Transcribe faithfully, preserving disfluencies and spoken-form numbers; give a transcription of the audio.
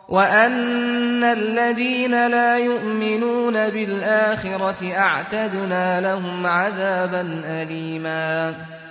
وَأَنَّ الَّذِينَ لَا يُؤْمِنُونَ بِالْآخِرَةِ أَعْتَدْنَا لَهُمْ عَذَابًا أَلِيمًا